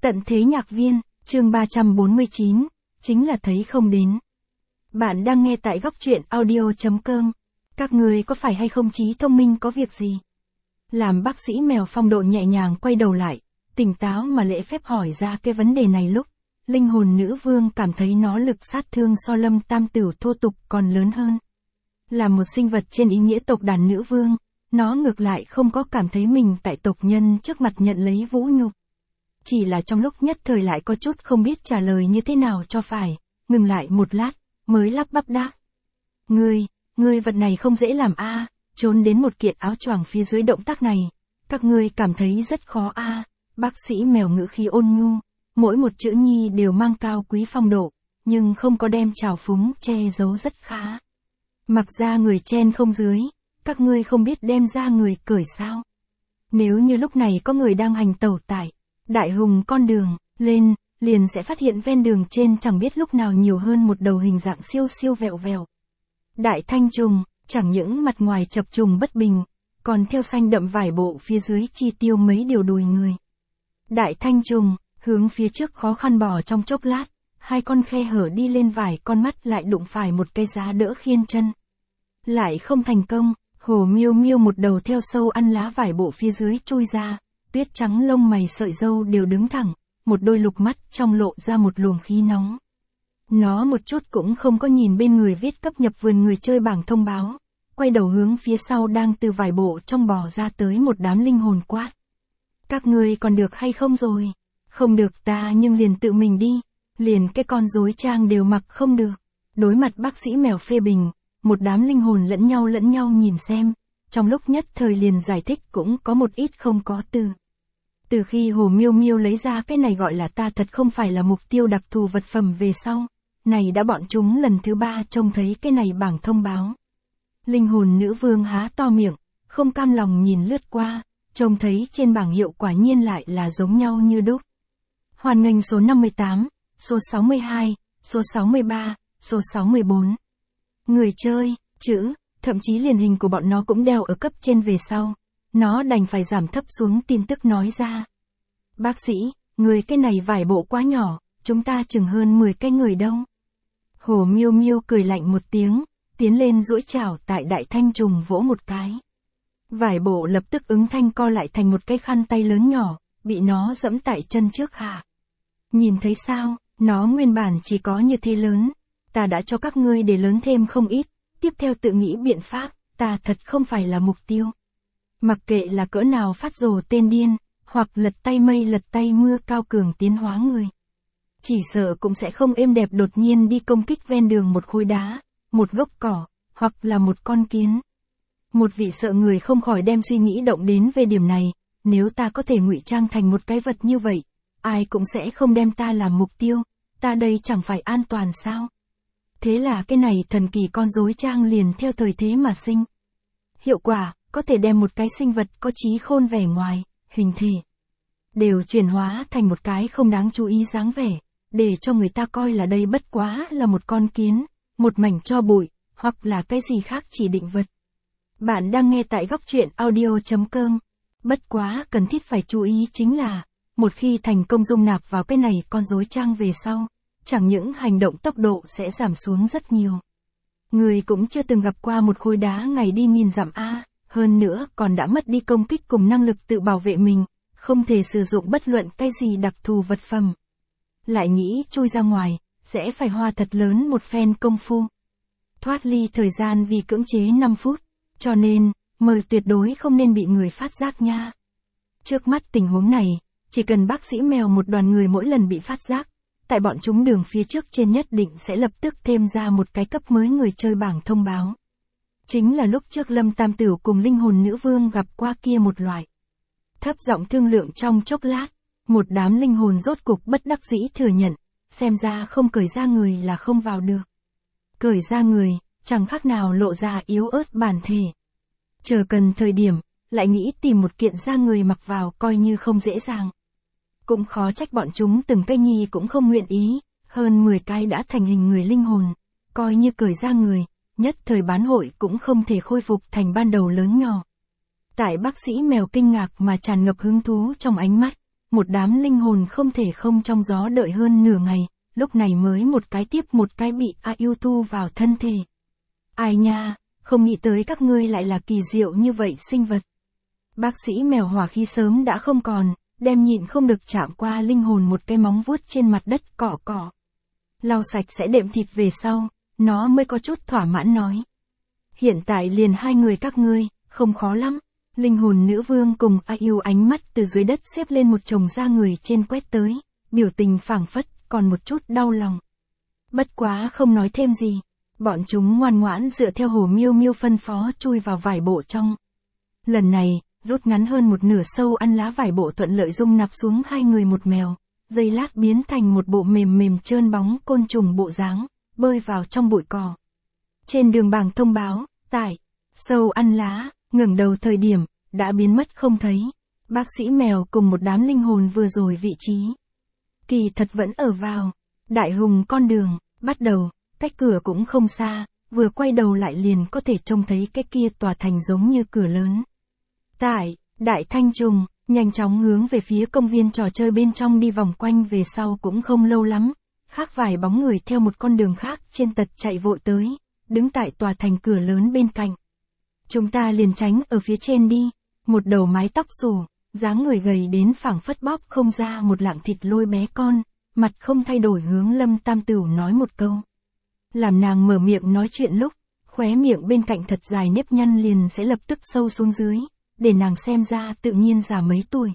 Tận thế nhạc viên, chương 349, chính là thấy không đến. Bạn đang nghe tại góc truyện audio.com. Các người có phải hay không trí thông minh có việc gì? Làm bác sĩ mèo phong độ nhẹ nhàng quay đầu lại, tỉnh táo mà lễ phép hỏi ra cái vấn đề này lúc, linh hồn nữ vương cảm thấy nó lực sát thương so Lâm Tam Tửu thô tục còn lớn hơn. Là một sinh vật trên ý nghĩa tộc đàn nữ vương, nó ngược lại không có cảm thấy mình tại tộc nhân trước mặt nhận lấy vũ nhục. Chỉ là trong lúc nhất thời lại có chút không biết trả lời như thế nào cho phải, ngừng lại một lát, mới lắp bắp đáp. Ngươi vật này không dễ làm a, trốn đến một kiện áo choàng phía dưới động tác này, các ngươi cảm thấy rất khó a. Bác sĩ mèo ngữ khí ôn nhu, mỗi một chữ nhi đều mang cao quý phong độ, nhưng không có đem trào phúng che giấu rất khá. Mặc ra người chen không dưới, các ngươi không biết đem ra người cởi sao? Nếu như lúc này có người đang hành tẩu tại Đại Hùng con đường, lên, liền sẽ phát hiện ven đường trên chẳng biết lúc nào nhiều hơn một đầu hình dạng siêu siêu vẹo vẹo. Đại thanh trùng, chẳng những mặt ngoài chập trùng bất bình, còn theo xanh đậm vải bộ phía dưới chi tiêu mấy điều đùi người. Đại thanh trùng, hướng phía trước khó khăn bò trong chốc lát, hai con khe hở đi lên vải con mắt lại đụng phải một cây giá đỡ khiên chân. Lại không thành công, Hồ Miêu Miêu một đầu theo sâu ăn lá vải bộ phía dưới chui ra, tuyết trắng lông mày sợi râu đều đứng thẳng, một đôi lục mắt trong lộ ra một luồng khí nóng. Nó một chút cũng không có nhìn bên người viết cấp nhập vườn người chơi bảng thông báo, quay đầu hướng phía sau đang từ vải bộ trong bò ra tới một đám linh hồn quát. Các ngươi còn được hay không rồi? Không được ta nhưng liền tự mình đi, liền cái con rối trang đều mặc không được. Đối mặt bác sĩ mèo phê bình, một đám linh hồn lẫn nhau nhìn xem, trong lúc nhất thời liền giải thích cũng có một ít không có từ. Từ khi Hồ Miêu Miêu lấy ra cái này gọi là ta thật không phải là mục tiêu đặc thù vật phẩm về sau, này đã bọn chúng lần thứ 3 trông thấy cái này bảng thông báo. Linh hồn nữ vương há to miệng, không cam lòng nhìn lướt qua, trông thấy trên bảng hiệu quả nhiên lại là giống nhau như đúc. Hoan nghênh số 58, số 62, số 63, số 64. Người chơi, chữ, thậm chí liền hình của bọn nó cũng đeo ở cấp trên về sau. Nó đành phải giảm thấp xuống tin tức nói ra. Bác sĩ, người cái này vải bộ quá nhỏ, chúng ta chừng hơn 10 cái người đâu. Hồ Miêu Miêu cười lạnh một tiếng, tiến lên duỗi chảo tại đại thanh trùng vỗ một cái. Vải bộ lập tức ứng thanh co lại thành một cái khăn tay lớn nhỏ, bị nó dẫm tại chân trước hạ. Nhìn thấy sao, nó nguyên bản chỉ có như thế lớn. Ta đã cho các ngươi để lớn thêm không ít, tiếp theo tự nghĩ biện pháp, ta thật không phải là mục tiêu. Mặc kệ là cỡ nào phát rồ tên điên, hoặc lật tay mây lật tay mưa cao cường tiến hóa người. Chỉ sợ cũng sẽ không êm đẹp đột nhiên đi công kích ven đường một khối đá, một gốc cỏ, hoặc là một con kiến. Một vị sợ người không khỏi đem suy nghĩ động đến về điểm này, nếu ta có thể ngụy trang thành một cái vật như vậy, ai cũng sẽ không đem ta làm mục tiêu, ta đây chẳng phải an toàn sao? Thế là cái này thần kỳ con rối trang liền theo thời thế mà sinh. Hiệu quả, có thể đem một cái sinh vật có trí khôn vẻ ngoài, hình thể, đều chuyển hóa thành một cái không đáng chú ý dáng vẻ, để cho người ta coi là đây bất quá là một con kiến, một mảnh tro bụi, hoặc là cái gì khác chỉ định vật. Bạn đang nghe tại góc truyện audio.com. Bất quá cần thiết phải chú ý chính là, một khi thành công dung nạp vào cái này con rối trang về sau, chẳng những hành động tốc độ sẽ giảm xuống rất nhiều. Người cũng chưa từng gặp qua một khối đá ngày đi nghìn dặm a, hơn nữa còn đã mất đi công kích cùng năng lực tự bảo vệ mình, không thể sử dụng bất luận cái gì đặc thù vật phẩm. Lại nghĩ chui ra ngoài, sẽ phải hoa thật lớn một phen công phu. Thoát ly thời gian vì cưỡng chế 5 phút, cho nên, mời tuyệt đối không nên bị người phát giác nha. Trước mắt tình huống này, chỉ cần bác sĩ mèo một đoàn người mỗi lần bị phát giác, tại bọn chúng đường phía trước trên nhất định sẽ lập tức thêm ra một cái cấp mới người chơi bảng thông báo. Chính là lúc trước Lâm Tam Tửu cùng linh hồn nữ vương gặp qua kia một loại. Thấp giọng thương lượng trong chốc lát, một đám linh hồn rốt cục bất đắc dĩ thừa nhận, xem ra không cởi ra người là không vào được. Cởi ra người, chẳng khác nào lộ ra yếu ớt bản thể. Chờ cần thời điểm, lại nghĩ tìm một kiện da người mặc vào coi như không dễ dàng. Cũng khó trách bọn chúng từng cái nhi cũng không nguyện ý, hơn 10 cái đã thành hình người linh hồn, coi như cởi ra người, nhất thời bán hội cũng không thể khôi phục thành ban đầu lớn nhỏ. Tại bác sĩ mèo kinh ngạc mà tràn ngập hứng thú trong ánh mắt, một đám linh hồn không thể không trong gió đợi hơn nửa ngày, lúc này mới một cái tiếp một cái bị Ayu thu vào thân thể. Ai nha, không nghĩ tới các ngươi lại là kỳ diệu như vậy sinh vật. Bác sĩ mèo hỏa khí sớm đã không còn, đem nhịn không được chạm qua linh hồn một cái móng vuốt trên mặt đất cọ cọ. Lau sạch sẽ đệm thịt về sau, nó mới có chút thỏa mãn nói. Hiện tại liền hai người các ngươi, không khó lắm. Linh hồn nữ vương cùng Ayu ánh mắt từ dưới đất xếp lên một chồng da người trên quét tới, biểu tình phảng phất, còn một chút đau lòng. Bất quá không nói thêm gì, bọn chúng ngoan ngoãn dựa theo Hồ Miêu Miêu phân phó chui vào vải bộ trong. Lần này, rút ngắn hơn một nửa sâu ăn lá vải bộ thuận lợi dung nạp xuống hai người một mèo, giây lát biến thành một bộ mềm mềm trơn bóng côn trùng bộ dáng, bơi vào trong bụi cỏ. Trên đường bảng thông báo, tải, sâu ăn lá, ngẩng đầu thời điểm, đã biến mất không thấy. Bác sĩ mèo cùng một đám linh hồn vừa rồi vị trí. Kỳ thật vẫn ở vào. Đại hùng con đường, bắt đầu, cách cửa cũng không xa, vừa quay đầu lại liền có thể trông thấy cái kia tòa thành giống như cửa lớn. Tải, đại thanh trùng, nhanh chóng hướng về phía công viên trò chơi bên trong đi vòng quanh về sau cũng không lâu lắm. Khác vài bóng người theo một con đường khác trên tật chạy vội tới, đứng tại tòa thành cửa lớn bên cạnh. Chúng ta liền tránh ở phía trên đi, một đầu mái tóc xù, dáng người gầy đến phảng phất bóp không ra một lạng thịt lôi bé con, mặt không thay đổi hướng Lâm Tam Tửu nói một câu. Làm nàng mở miệng nói chuyện lúc, khóe miệng bên cạnh thật dài nếp nhăn liền sẽ lập tức sâu xuống dưới, để nàng xem ra tự nhiên già mấy tuổi.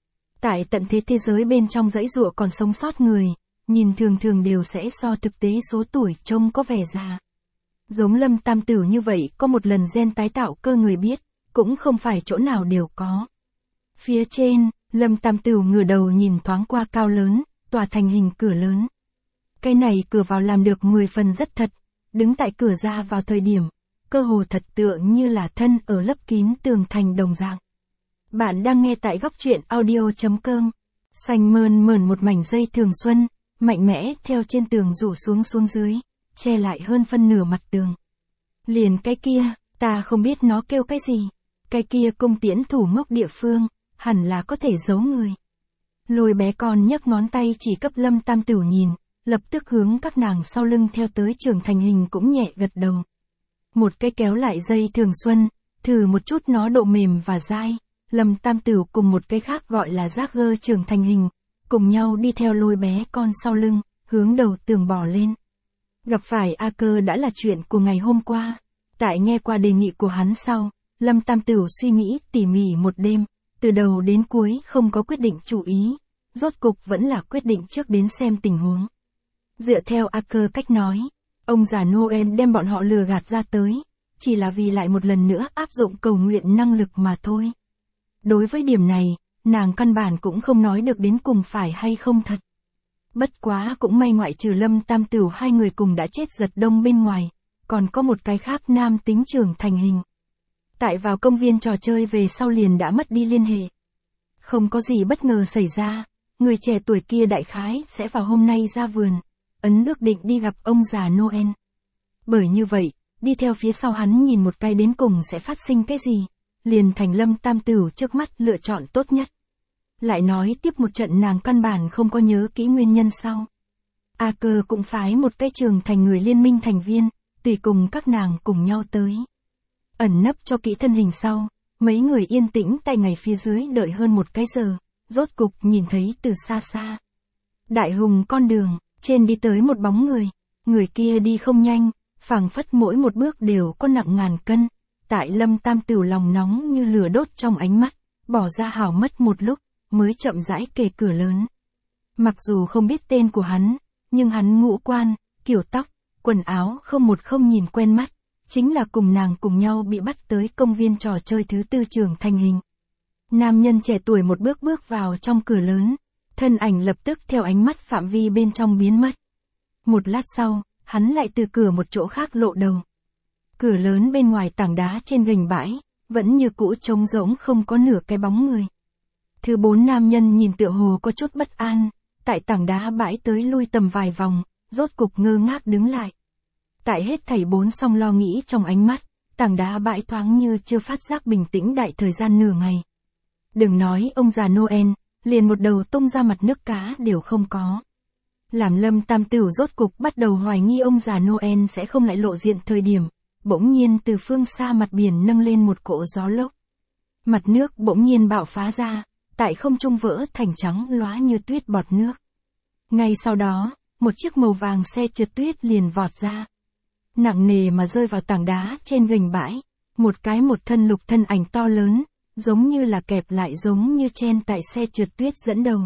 Tại tận thế thế giới bên trong dãy dụa còn sống sót người, nhìn thường thường đều sẽ so thực tế số tuổi trông có vẻ già. Giống Lâm Tam Tửu như vậy có một lần gen tái tạo cơ người biết, cũng không phải chỗ nào đều có. Phía trên, Lâm Tam Tửu ngửa đầu nhìn thoáng qua cao lớn, tòa thành hình cửa lớn. Cái này cửa vào làm được 10 phần rất thật, đứng tại cửa ra vào thời điểm, cơ hồ thật tựa như là thân ở lấp kín tường thành đồng dạng. Bạn đang nghe tại góc truyện audio.com. Xanh mơn mởn một mảnh dây thường xuân, mạnh mẽ theo trên tường rủ xuống dưới, che lại hơn phân nửa mặt tường. Liền cái kia, ta không biết nó kêu cái gì. Cái kia cung tiễn thủ mốc địa phương, hẳn là có thể giấu người. Lôi bé con nhấc ngón tay chỉ cấp Lâm Tam Tửu nhìn, lập tức hướng các nàng sau lưng theo tới trưởng thành hình cũng nhẹ gật đầu. Một cái kéo lại dây thường xuân, thử một chút nó độ mềm và dai. Lâm Tam Tửu cùng một cái khác gọi là giác gơ trưởng thành hình, cùng nhau đi theo lôi bé con sau lưng, hướng đầu tường bò lên. Gặp phải A Cơ đã là chuyện của ngày hôm qua. Tại nghe qua đề nghị của hắn sau, Lâm Tam Tửu suy nghĩ tỉ mỉ một đêm, từ đầu đến cuối không có quyết định chủ ý, rốt cục vẫn là quyết định trước đến xem tình huống. Dựa theo A Cơ cách nói, ông già Noel đem bọn họ lừa gạt ra tới, chỉ là vì lại một lần nữa áp dụng cầu nguyện năng lực mà thôi. Đối với điểm này, nàng căn bản cũng không nói được đến cùng phải hay không thật. Bất quá cũng may ngoại trừ Lâm Tam Tửu hai người cùng đã chết giật đông bên ngoài, còn có một cái khác nam tính trưởng thành hình. Tại vào công viên trò chơi về sau liền đã mất đi liên hệ. Không có gì bất ngờ xảy ra, người trẻ tuổi kia đại khái sẽ vào hôm nay ra vườn, ấn ước định đi gặp ông già Noel. Bởi như vậy, đi theo phía sau hắn nhìn một cái đến cùng sẽ phát sinh cái gì, liền thành Lâm Tam Tửu trước mắt lựa chọn tốt nhất. Lại nói tiếp một trận nàng căn bản không có nhớ kỹ nguyên nhân sau. A Cơ cũng phái một cái trường thành người liên minh thành viên, tùy cùng các nàng cùng nhau tới. Ẩn nấp cho kỹ thân hình sau, mấy người yên tĩnh tại ngày phía dưới đợi hơn một cái giờ, rốt cục nhìn thấy từ xa xa. Đại hùng con đường, trên đi tới một bóng người kia đi không nhanh, phảng phất mỗi một bước đều có nặng ngàn cân. Tại Lâm Tam Tửu lòng nóng như lửa đốt trong ánh mắt, bỏ ra hảo mất một lúc, mới chậm rãi kề cửa lớn. Mặc dù không biết tên của hắn, nhưng hắn ngũ quan, kiểu tóc, quần áo không nhìn quen mắt, chính là cùng nàng cùng nhau bị bắt tới công viên trò chơi thứ 4 trưởng thành hình. Nam nhân trẻ tuổi một bước bước vào trong cửa lớn, thân ảnh lập tức theo ánh mắt phạm vi bên trong biến mất. Một lát sau, hắn lại từ cửa một chỗ khác lộ đầu. Cửa lớn bên ngoài tảng đá trên gành bãi, vẫn như cũ trống rỗng không có nửa cái bóng người. Thứ 4 nam nhân nhìn tựa hồ có chút bất an, tại tảng đá bãi tới lui tầm vài vòng, rốt cục ngơ ngác đứng lại. Tại hết thảy 4 song lo nghĩ trong ánh mắt, tảng đá bãi thoáng như chưa phát giác bình tĩnh đại thời gian nửa ngày. Đừng nói ông già Noel, liền một đầu tung ra mặt nước cá đều không có. Làm Lâm Tam Tửu rốt cục bắt đầu hoài nghi ông già Noel sẽ không lại lộ diện thời điểm, bỗng nhiên từ phương xa mặt biển nâng lên một cỗ gió lốc. Mặt nước bỗng nhiên bạo phá ra, tại không trung vỡ thành trắng lóa như tuyết bọt nước. Ngay sau đó, một chiếc màu vàng xe trượt tuyết liền vọt ra. Nặng nề mà rơi vào tảng đá trên gành bãi, một thân lục thân ảnh to lớn, giống như là kẹp lại giống như chen tại xe trượt tuyết dẫn đầu.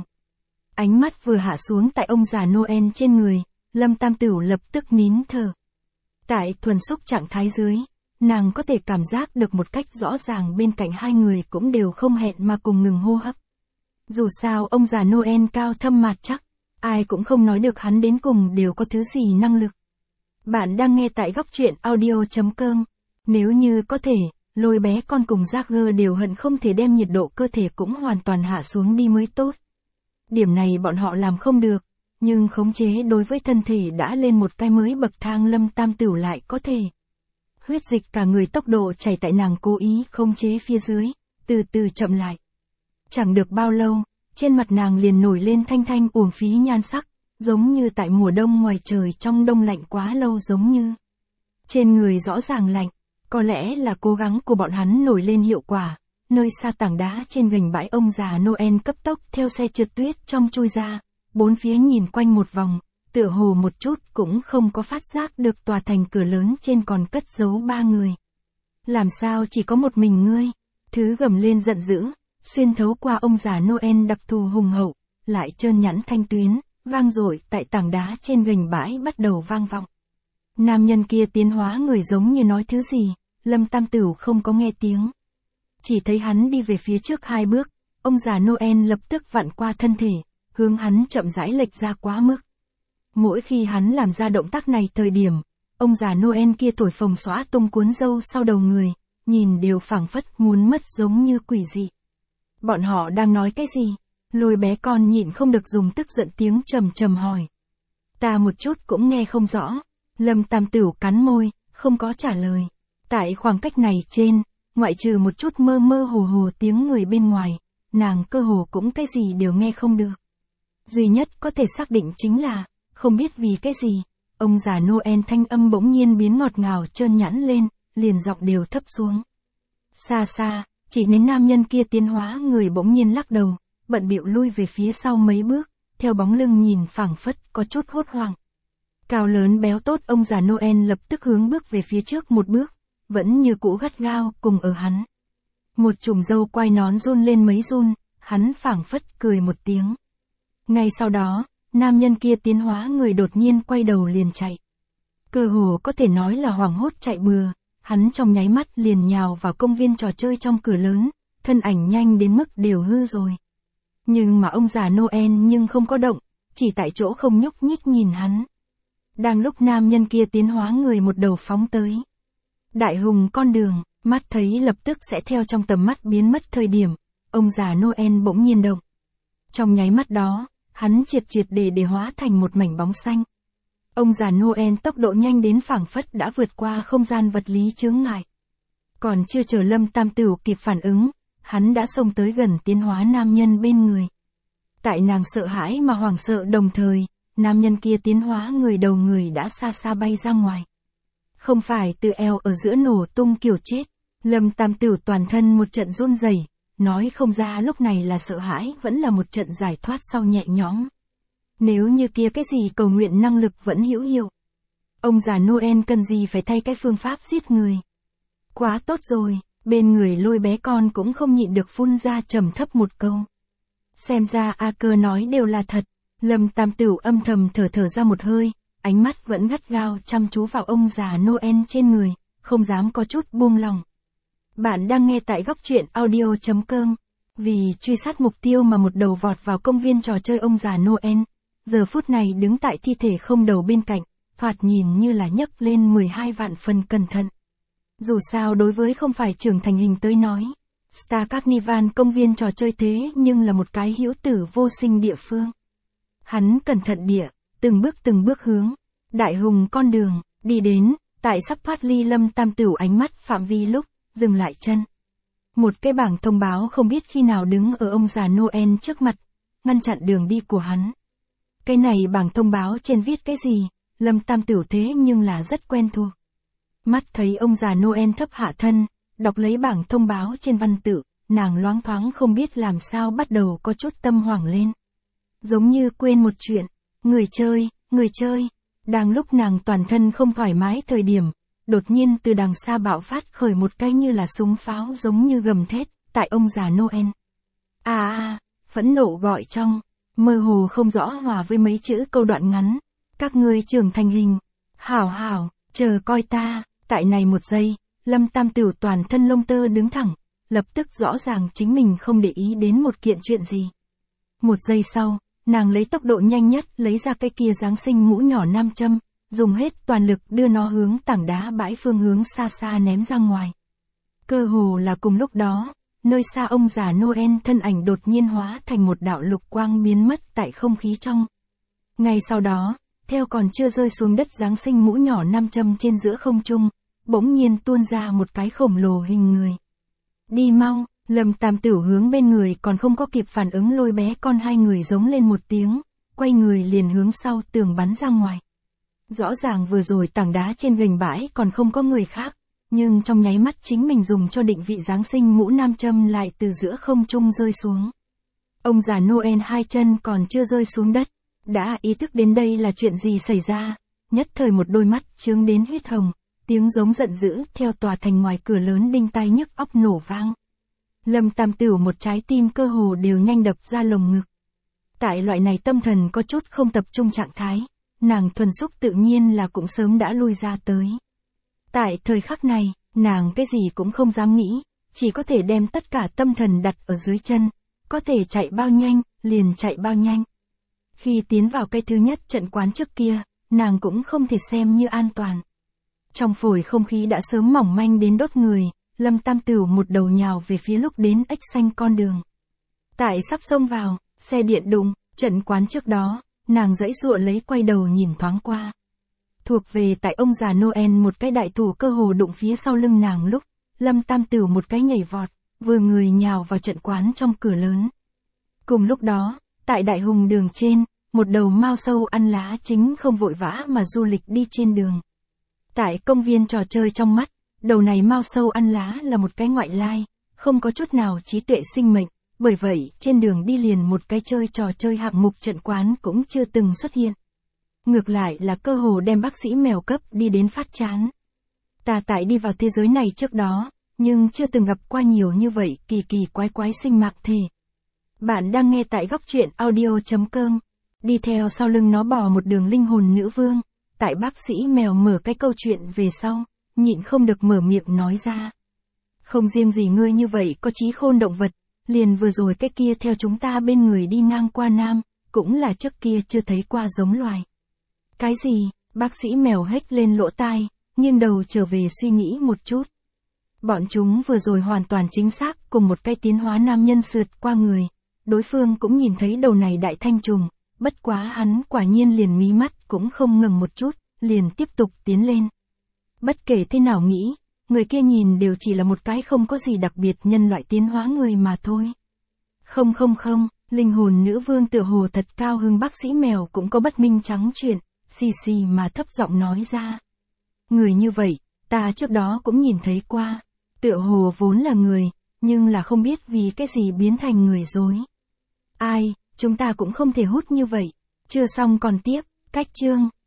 Ánh mắt vừa hạ xuống tại ông già Noel trên người, Lâm Tam Tửu lập tức nín thở. Tại thuần xúc trạng thái dưới, nàng có thể cảm giác được một cách rõ ràng bên cạnh hai người cũng đều không hẹn mà cùng ngừng hô hấp. Dù sao ông già Noel cao thâm mạt chắc, ai cũng không nói được hắn đến cùng đều có thứ gì năng lực. Bạn đang nghe tại góc truyện audio.com. Nếu như có thể, Lôi bé con cùng Jagger đều hận không thể đem nhiệt độ cơ thể cũng hoàn toàn hạ xuống đi mới tốt. Điểm này bọn họ làm không được, nhưng khống chế đối với thân thể đã lên một cái mới bậc thang Lâm Tam Tửu lại có thể. Huyết dịch cả người tốc độ chảy tại nàng cố ý khống chế phía dưới, từ từ chậm lại. Chẳng được bao lâu, trên mặt nàng liền nổi lên thanh thanh uổng phí nhan sắc, giống như tại mùa đông ngoài trời trong đông lạnh quá lâu giống như. Trên người rõ ràng lạnh, có lẽ là cố gắng của bọn hắn nổi lên hiệu quả, nơi xa tảng đá trên gành bãi ông già Noel cấp tốc theo xe trượt tuyết trong chui ra, bốn phía nhìn quanh một vòng, tựa hồ một chút cũng không có phát giác được tòa thành cửa lớn trên còn cất giấu ba người. Làm sao chỉ có một mình ngươi? Thứ gầm lên giận dữ, xuyên thấu qua ông già Noel đặc thù hùng hậu, lại trơn nhẵn thanh tuyến, vang dội tại tảng đá trên gành bãi bắt đầu vang vọng. Nam nhân kia tiến hóa người giống như nói thứ gì, Lâm Tam Tửu không có nghe tiếng. Chỉ thấy hắn đi về phía trước 2 bước, ông già Noel lập tức vặn qua thân thể, hướng hắn chậm rãi lệch ra quá mức. Mỗi khi hắn làm ra động tác này thời điểm, ông già Noel kia thổi phồng xõa tung cuốn râu sau đầu người, nhìn đều phảng phất muốn mất giống như quỷ dị. Bọn họ đang nói cái gì? Lôi bé con nhịn không được dùng tức giận tiếng trầm trầm hỏi. Ta một chút cũng nghe không rõ. Lâm Tam Tửu cắn môi, không có trả lời. Tại khoảng cách này trên, ngoại trừ một chút mơ mơ hồ hồ tiếng người bên ngoài, nàng cơ hồ cũng cái gì đều nghe không được. Duy nhất có thể xác định chính là, không biết vì cái gì, ông già Noel thanh âm bỗng nhiên biến ngọt ngào trơn nhẵn lên, liền giọng đều thấp xuống. Xa xa, chỉ đến nam nhân kia tiến hóa người bỗng nhiên lắc đầu, bận bịu lui về phía sau mấy bước, theo bóng lưng nhìn phảng phất có chút hốt hoảng. Cao lớn béo tốt ông già Noel lập tức hướng bước về phía trước một bước, vẫn như cũ gắt gao cùng ở hắn. Một chùm râu quai nón run lên mấy run, hắn phảng phất cười một tiếng. Ngay sau đó, nam nhân kia tiến hóa người đột nhiên quay đầu liền chạy. Cơ hồ có thể nói là hoảng hốt chạy bừa, hắn trong nháy mắt liền nhào vào công viên trò chơi trong cửa lớn, thân ảnh nhanh đến mức đều hư rồi. Nhưng mà ông già Noel nhưng không có động, chỉ tại chỗ không nhúc nhích nhìn hắn. Đang lúc nam nhân kia tiến hóa người một đầu phóng tới. Đại hùng con đường, mắt thấy lập tức sẽ theo trong tầm mắt biến mất thời điểm, ông già Noel bỗng nhiên động. Trong nháy mắt đó, hắn triệt để hóa thành một mảnh bóng xanh. Ông già Noel tốc độ nhanh đến phảng phất đã vượt qua không gian vật lý chướng ngại. Còn chưa chờ Lâm Tam Tửu kịp phản ứng, hắn đã xông tới gần tiến hóa nam nhân bên người. Tại nàng sợ hãi mà hoảng sợ đồng thời, nam nhân kia tiến hóa người đầu người đã xa xa bay ra ngoài. Không phải từ eo ở giữa nổ tung kiểu chết, Lâm Tam Tửu toàn thân một trận run rẩy, nói không ra lúc này là sợ hãi vẫn là một trận giải thoát sau nhẹ nhõm. Nếu như kia cái gì cầu nguyện năng lực vẫn hữu hiệu. Ông già Noel cần gì phải thay cái phương pháp giết người. Quá tốt rồi, bên người lôi bé con cũng không nhịn được phun ra trầm thấp một câu. Xem ra A Cơ nói đều là thật, Lâm Tam Tửu âm thầm thở ra một hơi, ánh mắt vẫn gắt gao chăm chú vào ông già Noel trên người, không dám có chút buông lỏng. Bạn đang nghe tại góc truyện audio.com, vì truy sát mục tiêu mà một đầu vọt vào công viên trò chơi ông già Noel, giờ phút này đứng tại thi thể không đầu bên cạnh, thoạt nhìn như là nhấc lên 12 vạn phần cẩn thận. Dù sao đối với không phải trưởng thành hình tới nói, Star Carnival công viên trò chơi thế nhưng là một cái hữu tử vô sinh địa phương. Hắn cẩn thận từng bước hướng, đại hùng con đường, đi đến, tại sắp thoát ly Lâm Tam Tửu ánh mắt phạm vi lúc, dừng lại chân. Một cái bảng thông báo không biết khi nào đứng ở ông già Noel trước mặt, ngăn chặn đường đi của hắn. Cái này bảng thông báo trên viết cái gì, Lâm Tam Tửu thế nhưng là rất quen thuộc. Mắt thấy ông già Noel thấp hạ thân, đọc lấy bảng thông báo trên văn tự, nàng loáng thoáng không biết làm sao bắt đầu có chút tâm hoảng lên. Giống như quên một chuyện, người chơi, đang lúc nàng toàn thân không thoải mái thời điểm, đột nhiên từ đằng xa bạo phát khởi một cái như là súng pháo giống như gầm thét, tại ông già Noel. Phẫn nộ gọi trong, mơ hồ không rõ hòa với mấy chữ câu đoạn ngắn, các ngươi trưởng thành hình, hảo, chờ coi ta, tại này một giây, Lâm Tam Tửu toàn thân lông tơ đứng thẳng, lập tức rõ ràng chính mình không để ý đến một kiện chuyện gì. Một giây sau, nàng lấy tốc độ nhanh nhất lấy ra cái kia Giáng sinh mũ nhỏ nam châm, dùng hết toàn lực đưa nó hướng tảng đá bãi phương hướng xa xa ném ra ngoài. Cơ hồ là cùng lúc đó, nơi xa ông già Noel thân ảnh đột nhiên hóa thành một đạo lục quang biến mất tại không khí trong. Ngay sau đó, theo còn chưa rơi xuống đất Giáng sinh mũ nhỏ nam châm trên giữa không trung, bỗng nhiên tuôn ra một cái khổng lồ hình người. Đi mau, Lâm Tam Tửu hướng bên người còn không có kịp phản ứng lôi bé con hai người giống lên một tiếng, quay người liền hướng sau tường bắn ra ngoài. Rõ ràng vừa rồi tảng đá trên gành bãi còn không có người khác, nhưng trong nháy mắt chính mình dùng cho định vị Giáng sinh mũ nam châm lại từ giữa không trung rơi xuống. Ông già Noel hai chân còn chưa rơi xuống đất, đã ý thức đến đây là chuyện gì xảy ra, nhất thời một đôi mắt chướng đến huyết hồng, tiếng giống giận dữ theo tòa thành ngoài cửa lớn đinh tai nhức óc nổ vang. Lâm Tam Tửu một trái tim cơ hồ đều nhanh đập ra lồng ngực. Tại loại này tâm thần có chút không tập trung trạng thái, nàng thuần xúc tự nhiên là cũng sớm đã lui ra tới. Tại thời khắc này, nàng cái gì cũng không dám nghĩ, chỉ có thể đem tất cả tâm thần đặt ở dưới chân, có thể chạy bao nhanh, liền chạy bao nhanh. Khi tiến vào cái thứ nhất trận quán trước kia, nàng cũng không thể xem như an toàn. Trong phổi không khí đã sớm mỏng manh đến đốt người, Lâm Tam Tửu một đầu nhào về phía lúc đến ếch xanh con đường. Tại sắp xông vào, xe điện đụng, trận quán trước đó, nàng giãy giụa lấy quay đầu nhìn thoáng qua. Thuộc về tại ông già Noel một cái đại thủ cơ hồ đụng phía sau lưng nàng lúc, Lâm Tam Tửu một cái nhảy vọt, vừa người nhào vào trận quán trong cửa lớn. Cùng lúc đó, tại Đại Hùng đường trên, một đầu mao sâu ăn lá chính không vội vã mà du lịch đi trên đường. Tại công viên trò chơi trong mắt, đầu này mao sâu ăn lá là một cái ngoại lai, không có chút nào trí tuệ sinh mệnh, bởi vậy trên đường đi liền một cái chơi trò chơi hạng mục trận quán cũng chưa từng xuất hiện. Ngược lại là cơ hồ đem bác sĩ mèo cấp đi đến phát chán. Ta tại đi vào thế giới này trước đó, nhưng chưa từng gặp qua nhiều như vậy kỳ kỳ quái sinh mạng thể. Bạn đang nghe tại góc truyện audio.com. Đi theo sau lưng nó bò một đường linh hồn nữ vương. Tại bác sĩ mèo mở cái câu chuyện về sau, nhịn không được mở miệng nói ra. Không riêng gì ngươi như vậy có trí khôn động vật, liền vừa rồi cái kia theo chúng ta bên người đi ngang qua nam, cũng là trước kia chưa thấy qua giống loài. Cái gì? Bác sĩ mèo hếch lên lỗ tai, nghiêng đầu trở về suy nghĩ một chút. Bọn chúng vừa rồi hoàn toàn chính xác cùng một cái tiến hóa nam nhân sượt qua người, đối phương cũng nhìn thấy đầu này đại thanh trùng, bất quá hắn quả nhiên liền mí mắt cũng không ngừng một chút, liền tiếp tục tiến lên. Bất kể thế nào nghĩ, người kia nhìn đều chỉ là một cái không có gì đặc biệt nhân loại tiến hóa người mà thôi. Không, linh hồn nữ vương tựa hồ thật cao hứng bác sĩ mèo cũng có bất minh trắng chuyện, xì xì mà thấp giọng nói ra. Người như vậy, ta trước đó cũng nhìn thấy qua, tựa hồ vốn là người, nhưng là không biết vì cái gì biến thành người dối. Ai, chúng ta cũng không thể hút như vậy, chưa xong còn tiếp, cách chương.